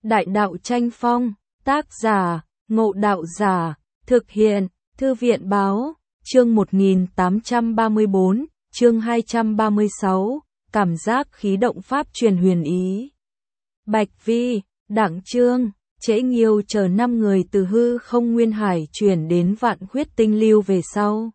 Đại đạo tranh phong, tác giả, Ngộ Đạo Giả, thực hiện, Thư viện báo, chương 1834, chương 236, cảm giác khí động pháp truyền huyền ý. Bạch Vi, Đặng Trương, Trễ Nghiêu chờ 5 người từ hư không nguyên hải chuyển đến Vạn Huyết Tinh Lưu về sau.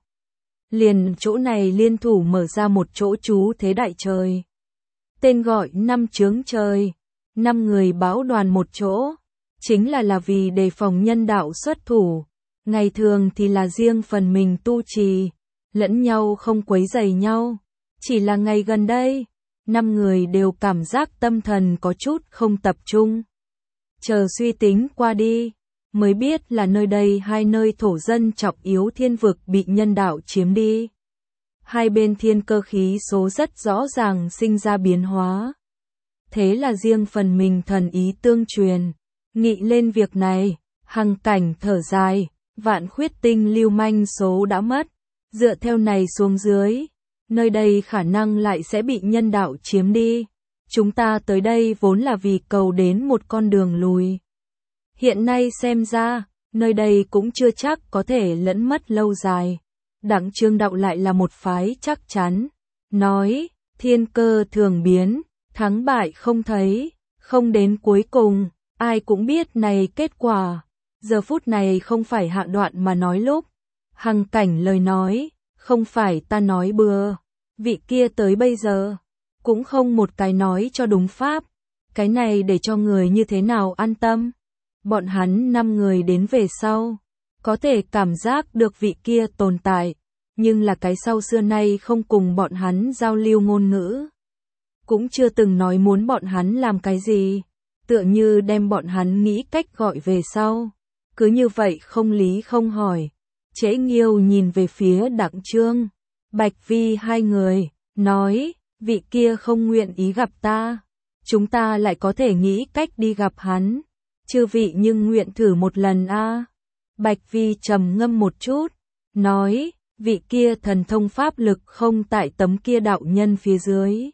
Liền chỗ này liên thủ mở ra một chỗ trú thế đại trời. Tên gọi 5 chướng trời, 5 người bão đoàn một chỗ, chính là vì đề phòng nhân đạo xuất thủ. Ngày thường thì là riêng phần mình tu trì, lẫn nhau không quấy rầy nhau. Chỉ là ngày gần đây, 5 người đều cảm giác tâm thần có chút không tập trung. Chờ suy tính qua đi, mới biết là nơi đây hai nơi thổ dân trọng yếu thiên vực bị nhân đạo chiếm đi. Hai bên thiên cơ khí số rất rõ ràng sinh ra biến hóa. Thế là riêng phần mình thần ý tương truyền, nghị lên việc này, Hằng Cảnh thở dài, Vạn Huyết Tinh Lưu manh số đã mất, dựa theo này xuống dưới, nơi đây khả năng lại sẽ bị nhân đạo chiếm đi. Chúng ta tới đây vốn là vì cầu đến một con đường lùi. Hiện nay xem ra, nơi đây cũng chưa chắc có thể lẫn mất lâu dài. Đặng Trương đạo lại là một phái chắc chắn, nói, thiên cơ thường biến, thắng bại không thấy, không đến cuối cùng, ai cũng biết này kết quả. Giờ phút này không phải hạ đoạn mà nói lúc. Hằng Cảnh lời nói, không phải ta nói bừa, vị kia tới bây giờ, cũng không một cái nói cho đúng pháp, cái này để cho người như thế nào an tâm. Bọn hắn 5 người đến về sau, có thể cảm giác được vị kia tồn tại, nhưng là cái sau xưa nay không cùng bọn hắn giao lưu ngôn ngữ. Cũng chưa từng nói muốn bọn hắn làm cái gì, tựa như đem bọn hắn nghĩ cách gọi về sau. Cứ như vậy không lý không hỏi. Trễ Nghiêu nhìn về phía Đặng Trương, Bạch Vi hai người, nói, vị kia không nguyện ý gặp ta. Chúng ta lại có thể nghĩ cách đi gặp hắn. Chư vị nhưng nguyện thử một lần a. Bạch Vi trầm ngâm một chút, nói, vị kia thần thông pháp lực không tại tấm kia đạo nhân phía dưới.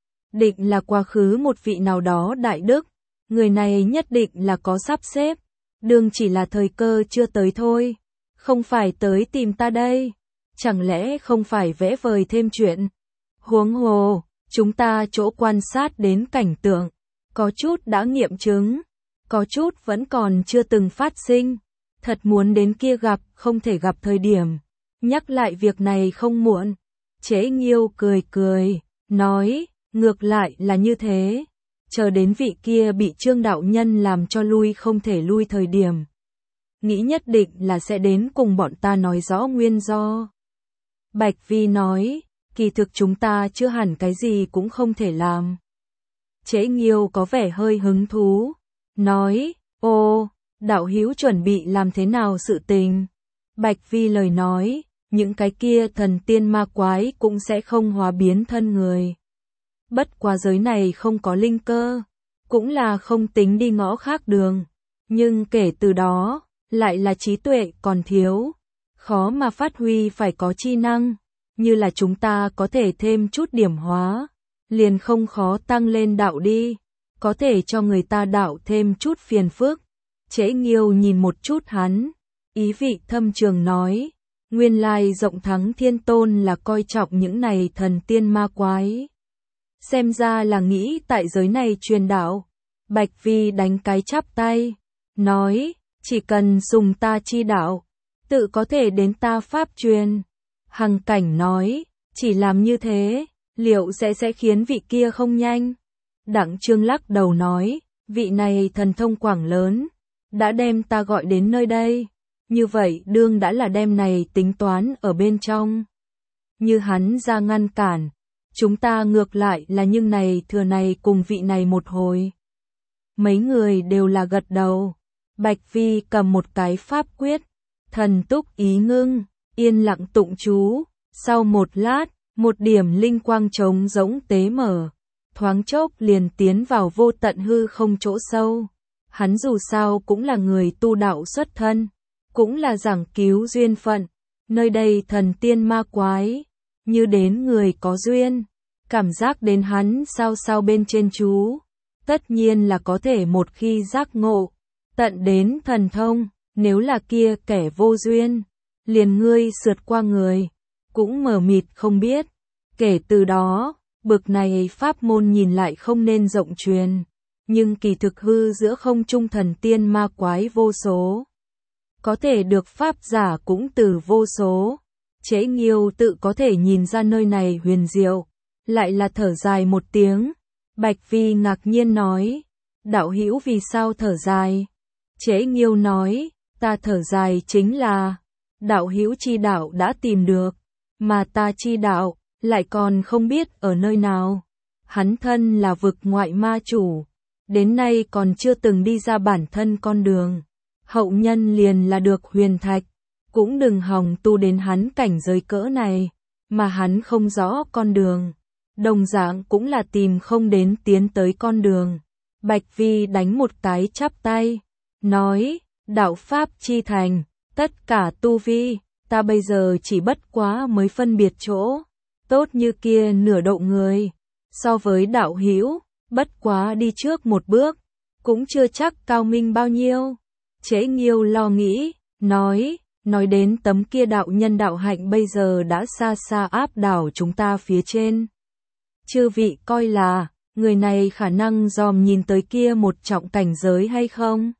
Định là quá khứ một vị nào đó đại đức, người này nhất định là có sắp xếp. Đương chỉ là thời cơ chưa tới thôi, không phải tới tìm ta đây, chẳng lẽ không phải vẽ vời thêm chuyện. Huống hồ, chúng ta chỗ quan sát đến cảnh tượng, có chút đã nghiệm chứng, có chút vẫn còn chưa từng phát sinh, thật muốn đến kia gặp không thể gặp thời điểm, nhắc lại việc này không muộn. Trễ Nghiêu cười cười, nói, ngược lại là như thế. Chờ đến vị kia bị Trương đạo nhân làm cho lui không thể lui thời điểm, nghĩ nhất định là sẽ đến cùng bọn ta nói rõ nguyên do. Bạch Vi nói, kỳ thực chúng ta chưa hẳn cái gì cũng không thể làm. Trễ Nghiêu có vẻ hơi hứng thú, nói, ô, đạo hữu chuẩn bị làm thế nào sự tình? Bạch Vi lời nói, những cái kia thần tiên ma quái cũng sẽ không hóa biến thân người. Bất quá giới này không có linh cơ, cũng là không tính đi ngõ khác đường, nhưng kể từ đó, lại là trí tuệ còn thiếu, khó mà phát huy phải có chi năng, như là chúng ta có thể thêm chút điểm hóa, liền không khó tăng lên đạo đi, có thể cho người ta đạo thêm chút phiền phức. Trễ Nghiêu nhìn một chút hắn, ý vị thâm trường nói, nguyên lai rộng thắng thiên tôn là coi trọng những này thần tiên ma quái. Xem ra là nghĩ tại giới này truyền đạo. Bạch Vi đánh cái chắp tay, nói, chỉ cần dùng ta chi đạo, tự có thể đến ta pháp truyền. Hằng Cảnh nói, chỉ làm như thế, liệu sẽ khiến vị kia không nhanh? Đặng Trương lắc đầu nói, vị này thần thông quảng lớn, đã đem ta gọi đến nơi đây, như vậy đương đã là đem này tính toán ở bên trong. Như hắn ra ngăn cản, chúng ta ngược lại là nhưng này thừa này cùng vị này một hồi. Mấy người đều là gật đầu. Bạch Vi cầm một cái pháp quyết, thần túc ý ngưng, yên lặng tụng chú. Sau một lát, một điểm linh quang trống rỗng tế mở, thoáng chốc liền tiến vào vô tận hư không chỗ sâu. Hắn dù sao cũng là người tu đạo xuất thân, cũng là giảng cứu duyên phận. Nơi đây thần tiên ma quái, như đến người có duyên, cảm giác đến hắn sao bên trên chú, tất nhiên là có thể một khi giác ngộ, tận đến thần thông, nếu là kia kẻ vô duyên, liền ngươi sượt qua người, cũng mờ mịt không biết. Kể từ đó, bực này pháp môn nhìn lại không nên rộng truyền, nhưng kỳ thực hư giữa không trung thần tiên ma quái vô số. Có thể được pháp giả cũng từ vô số. Chế Nghiêu tự có thể nhìn ra nơi này huyền diệu, lại là thở dài một tiếng. Bạch Vi ngạc nhiên nói, đạo hữu vì sao thở dài? Chế Nghiêu nói, ta thở dài chính là, đạo hữu chi đạo đã tìm được, mà ta chi đạo, lại còn không biết ở nơi nào. Hắn thân là vực ngoại ma chủ, đến nay còn chưa từng đi ra bản thân con đường. Hậu nhân liền là được huyền thạch, cũng đừng hòng tu đến hắn cảnh giới cỡ này, mà hắn không rõ con đường. Đồng dạng cũng là tìm không đến tiến tới con đường. Bạch Vi đánh một cái chắp tay, nói, đạo pháp chi thành, tất cả tu vi, ta bây giờ chỉ bất quá mới phân biệt chỗ, tốt như kia nửa độ người, so với đạo hữu, bất quá đi trước một bước, cũng chưa chắc cao minh bao nhiêu. Chế Nghiêu lo nghĩ, nói đến tấm kia đạo nhân đạo hạnh bây giờ đã xa xa áp đảo chúng ta phía trên. Chư vị coi là, người này khả năng dòm nhìn tới kia một trọng cảnh giới hay không?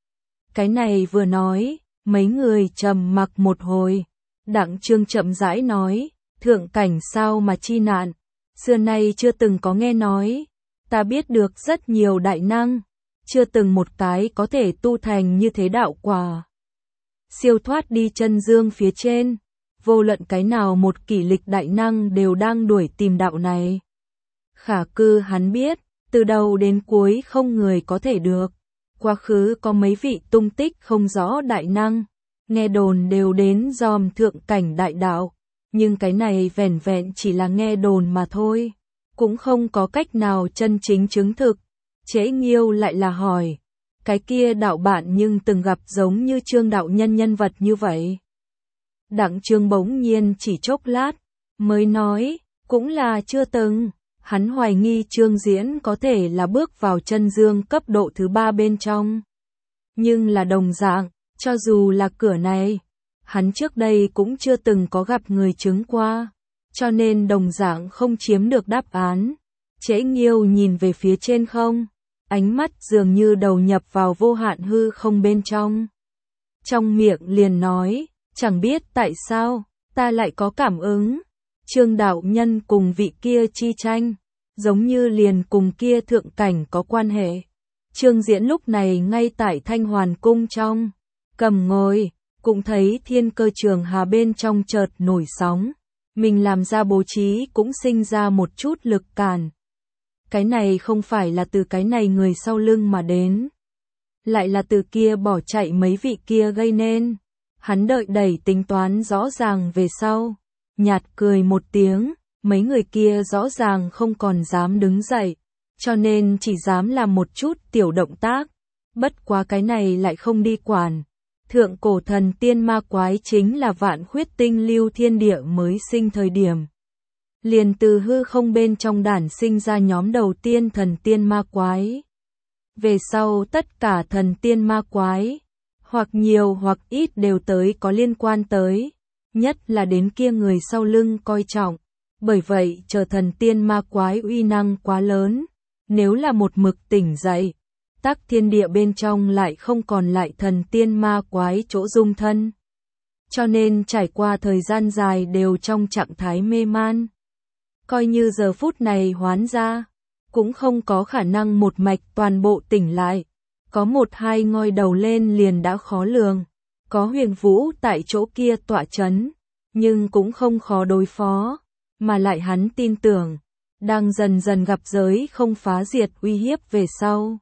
Cái này vừa nói, mấy người trầm mặc một hồi. Đặng Trương chậm rãi nói, thượng cảnh sao mà chi nạn, xưa nay chưa từng có nghe nói, ta biết được rất nhiều đại năng, chưa từng một cái có thể tu thành như thế đạo quả. Siêu thoát đi chân dương phía trên, vô luận cái nào một kỷ lịch đại năng đều đang đuổi tìm đạo này. Khả cư hắn biết, từ đầu đến cuối không người có thể được. Quá khứ có mấy vị tung tích không rõ đại năng, nghe đồn đều đến dòm thượng cảnh đại đạo, nhưng cái này vẻn vẹn chỉ là nghe đồn mà thôi, cũng không có cách nào chân chính chứng thực. Chế Nghiêu lại là hỏi, cái kia đạo bạn nhưng từng gặp giống như Trương đạo nhân nhân vật như vậy? Đặng Trương bỗng nhiên chỉ chốc lát, mới nói, cũng là chưa từng. Hắn hoài nghi Trương Diễn có thể là bước vào chân dương cấp độ thứ 3 bên trong. Nhưng là đồng dạng, cho dù là cửa này, hắn trước đây cũng chưa từng có gặp người chứng qua, cho nên đồng dạng không chiếm được đáp án. Chế Nghiêu nhìn về phía trên không, ánh mắt dường như đầu nhập vào vô hạn hư không bên trong. Trong miệng liền nói, chẳng biết tại sao, ta lại có cảm ứng. Trương đạo nhân cùng vị kia chi tranh, giống như liền cùng kia thượng cảnh có quan hệ. Trương Diễn lúc này ngay tại Thanh Hoàn cung trong, cầm ngồi, cũng thấy thiên cơ trường hà bên trong chợt nổi sóng. Mình làm ra bố trí cũng sinh ra một chút lực cản. Cái này không phải là từ cái này người sau lưng mà đến, lại là từ kia bỏ chạy mấy vị kia gây nên. Hắn đợi đẩy tính toán rõ ràng về sau, nhạt cười một tiếng, mấy người kia rõ ràng không còn dám đứng dậy, cho nên chỉ dám làm một chút tiểu động tác, bất quá cái này lại không đi quản. Thượng cổ thần tiên ma quái chính là vạn khuyết tinh lưu thiên địa mới sinh thời điểm. Liền từ hư không bên trong đản sinh ra nhóm đầu tiên thần tiên ma quái. Về sau tất cả thần tiên ma quái, hoặc nhiều hoặc ít đều tới có liên quan tới, nhất là đến kia người sau lưng coi trọng. Bởi vậy chờ thần tiên ma quái uy năng quá lớn, nếu là một mực tỉnh dậy, tắc thiên địa bên trong lại không còn lại thần tiên ma quái chỗ dung thân. Cho nên trải qua thời gian dài đều trong trạng thái mê man. Coi như giờ phút này hoán ra, cũng không có khả năng một mạch toàn bộ tỉnh lại. Có một hai ngoi đầu lên liền đã khó lường. Có Huyền Vũ tại chỗ kia tọa chấn, nhưng cũng không khó đối phó. Mà lại hắn tin tưởng, đang dần dần gặp giới không phá diệt uy hiếp về sau.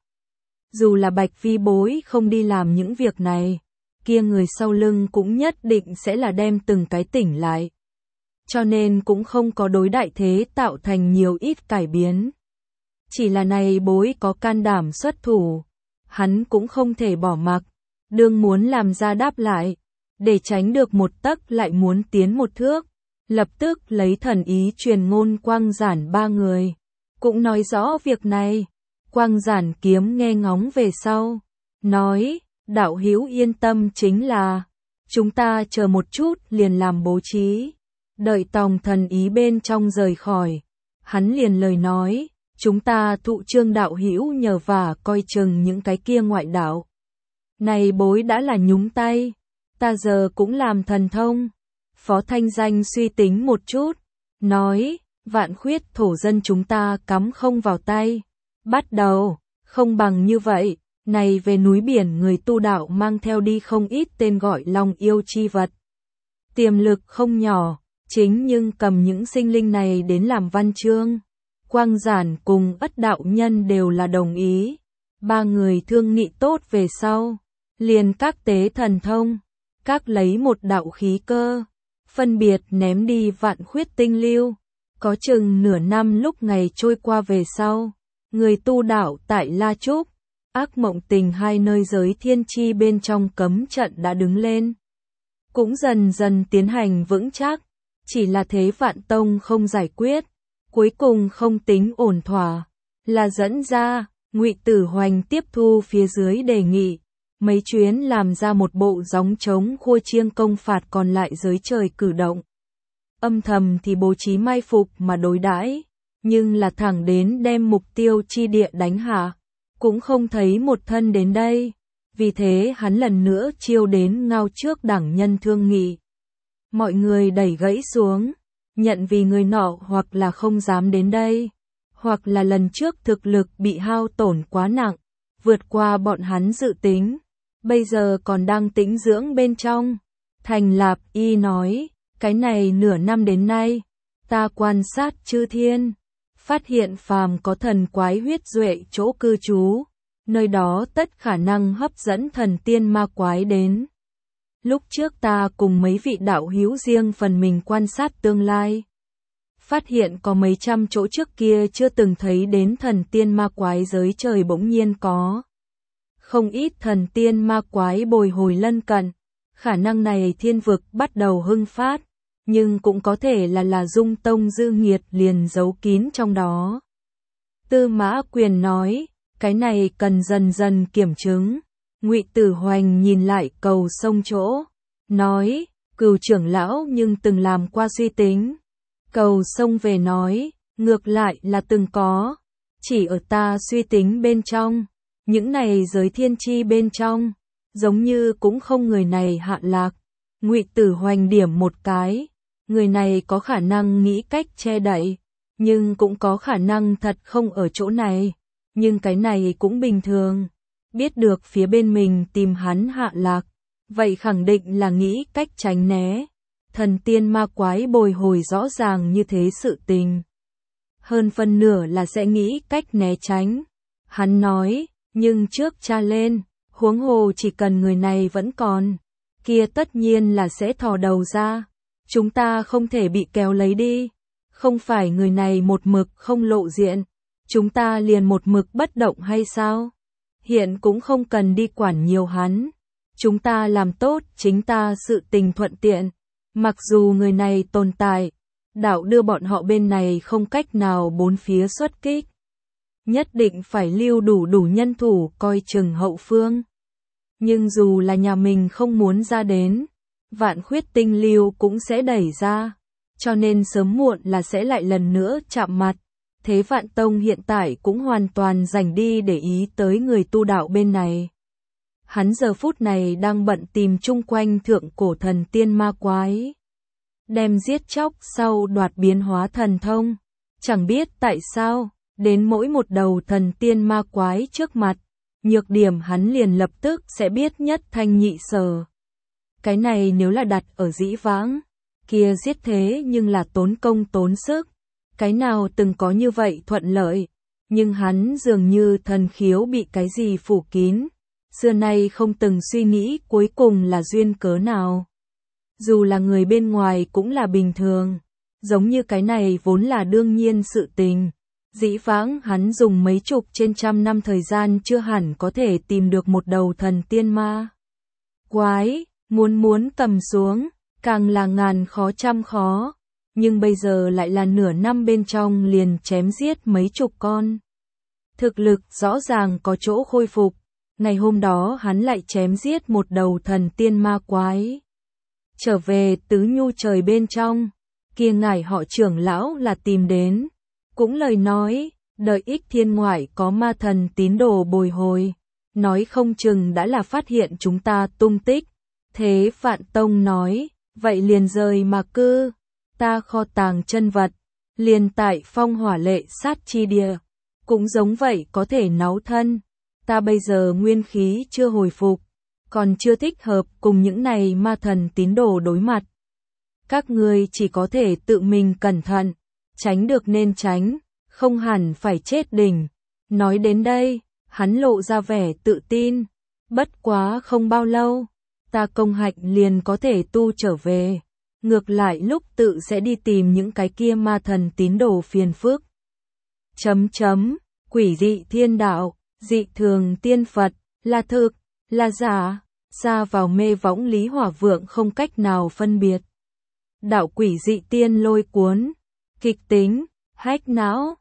Dù là Bạch Vi bối không đi làm những việc này, kia người sau lưng cũng nhất định sẽ là đem từng cái tỉnh lại. Cho nên cũng không có đối đại thế tạo thành nhiều ít cải biến. Chỉ là này bối có can đảm xuất thủ, hắn cũng không thể bỏ mặc, đương muốn làm ra đáp lại, để tránh được một tấc lại muốn tiến một thước. Lập tức lấy thần ý truyền ngôn quang giản ba người, cũng nói rõ việc này. Quang Giản Kiếm nghe ngóng về sau, nói, đạo hữu yên tâm, chính là chúng ta chờ một chút liền làm bố trí. Đợi Tòng Thần Ý bên trong rời khỏi, hắn liền lời nói, chúng ta thụ Trương đạo hữu nhờ vả coi chừng những cái kia ngoại đạo. Này bối đã là nhúng tay, ta giờ cũng làm thần thông. Phó Thanh Danh suy tính một chút, nói, Vạn Khuyết thổ dân chúng ta cắm không vào tay. Bắt đầu, không bằng như vậy, này về núi biển người tu đạo mang theo đi không ít tên gọi long yêu chi vật. Tiềm lực không nhỏ, chính nhưng cầm những sinh linh này đến làm văn chương. Quang Giản cùng Ất đạo nhân đều là đồng ý. Ba người thương nghị tốt về sau, liền các tế thần thông, các lấy một đạo khí cơ, phân biệt ném đi Vạn Khuyết tinh lưu. Có chừng nửa năm lúc ngày trôi qua về sau, người tu đạo tại La Trúc, Ác Mộng Tình hai nơi giới thiên chi bên trong cấm trận đã đứng lên. Cũng dần dần tiến hành vững chắc, chỉ là thế Vạn Tông không giải quyết, cuối cùng không tính ổn thỏa, là dẫn ra, Ngụy Tử Hoành tiếp thu phía dưới đề nghị, mấy chuyến làm ra một bộ gióng trống khua chiêng công phạt còn lại giới trời cử động. Âm thầm thì bố trí mai phục mà đối đãi, nhưng là thẳng đến đem mục tiêu chi địa đánh hạ, cũng không thấy một thân đến đây. Vì thế hắn lần nữa chiêu đến Ngao trước đẳng nhân thương nghị. Mọi người đẩy gãy xuống, nhận vì người nọ hoặc là không dám đến đây, hoặc là lần trước thực lực bị hao tổn quá nặng, vượt qua bọn hắn dự tính, bây giờ còn đang tĩnh dưỡng bên trong. Thành Lạp Y nói, cái này nửa năm đến nay, ta quan sát chư thiên, phát hiện phàm có thần quái huyết duệ chỗ cư trú, nơi đó tất khả năng hấp dẫn thần tiên ma quái đến. Lúc trước ta cùng mấy vị đạo hữu riêng phần mình quan sát tương lai, phát hiện có mấy trăm chỗ trước kia chưa từng thấy đến thần tiên ma quái giới trời bỗng nhiên có. Không ít thần tiên ma quái bồi hồi lân cận, khả năng này thiên vực bắt đầu hưng phát, nhưng cũng có thể là Dung Tông dư nghiệt liền giấu kín trong đó. Tư Mã Quyền nói, cái này cần dần dần kiểm chứng. Ngụy Tử Hoành nhìn lại Cầu Sông chỗ, nói, Cửu trưởng lão nhưng từng làm qua suy tính. Cầu Sông về nói, ngược lại là từng có, chỉ ở ta suy tính bên trong, những này giới thiên chi bên trong, giống như cũng không người này hạ lạc. Ngụy Tử Hoành điểm một cái, người này có khả năng nghĩ cách che đậy, nhưng cũng có khả năng thật không ở chỗ này, nhưng cái này cũng bình thường. Biết được phía bên mình tìm hắn hạ lạc, vậy khẳng định là nghĩ cách tránh né. Thần tiên ma quái bồi hồi rõ ràng như thế sự tình, hơn phân nửa là sẽ nghĩ cách né tránh. Hắn nói, nhưng trước tra lên, huống hồ chỉ cần người này vẫn còn, kia tất nhiên là sẽ thò đầu ra. Chúng ta không thể bị kéo lấy đi, không phải người này một mực không lộ diện, chúng ta liền một mực bất động hay sao? Hiện cũng không cần đi quản nhiều hắn, chúng ta làm tốt chính ta sự tình thuận tiện. Mặc dù người này tồn tại, đạo đưa bọn họ bên này không cách nào bốn phía xuất kích, nhất định phải lưu đủ nhân thủ coi chừng hậu phương. Nhưng dù là nhà mình không muốn ra đến, Vạn Khuyết tinh lưu cũng sẽ đẩy ra, cho nên sớm muộn là sẽ lại lần nữa chạm mặt. Thế Vạn Tông hiện tại cũng hoàn toàn rảnh đi để ý tới người tu đạo bên này. Hắn giờ phút này đang bận tìm chung quanh thượng cổ thần tiên ma quái, đem giết chóc sau đoạt biến hóa thần thông. Chẳng biết tại sao, đến mỗi một đầu thần tiên ma quái trước mặt, nhược điểm hắn liền lập tức sẽ biết nhất thanh nhị sở. Cái này nếu là đặt ở dĩ vãng, kia giết thế nhưng là tốn công tốn sức, cái nào từng có như vậy thuận lợi, nhưng hắn dường như thần khiếu bị cái gì phủ kín, xưa nay không từng suy nghĩ cuối cùng là duyên cớ nào. Dù là người bên ngoài cũng là bình thường, giống như cái này vốn là đương nhiên sự tình. Dĩ vãng hắn dùng mấy chục trên trăm năm thời gian chưa hẳn có thể tìm được một đầu thần tiên ma quái, muốn cầm xuống, càng là ngàn khó trăm khó, nhưng bây giờ lại là nửa năm bên trong liền chém giết mấy chục con. thực lực rõ ràng có chỗ khôi phục. Ngày hôm đó hắn lại chém giết một đầu thần tiên ma quái. Trở về Tứ Nhu trời bên trong, kia ngài họ trưởng lão là tìm đến. Cũng lời nói, đợi Ích Thiên ngoại có ma thần tín đồ bồi hồi. Nói không chừng đã là phát hiện chúng ta tung tích. Thế Vạn Tông nói, vậy liền rời mà cư. Ta kho tàng chân vật, liền tại Phong Hỏa Lệ sát chi địa. Cũng giống vậy có thể náu thân. Ta bây giờ nguyên khí chưa hồi phục, còn chưa thích hợp cùng những này ma thần tín đồ đối mặt. Các ngươi chỉ có thể tự mình cẩn thận, tránh được nên tránh, không hẳn phải chết đỉnh. Nói đến đây, hắn lộ ra vẻ tự tin. Bất quá không bao lâu, ta công hạnh liền có thể tu trở về. Ngược lại lúc tự sẽ đi tìm những cái kia ma thần tín đồ phiền phức. Quỷ dị thiên đạo, dị thường tiên Phật, là thực, là giả, ra vào mê võng Lý Hỏa Vượng không cách nào phân biệt. Đạo quỷ dị tiên lôi cuốn, kịch tính, hách não,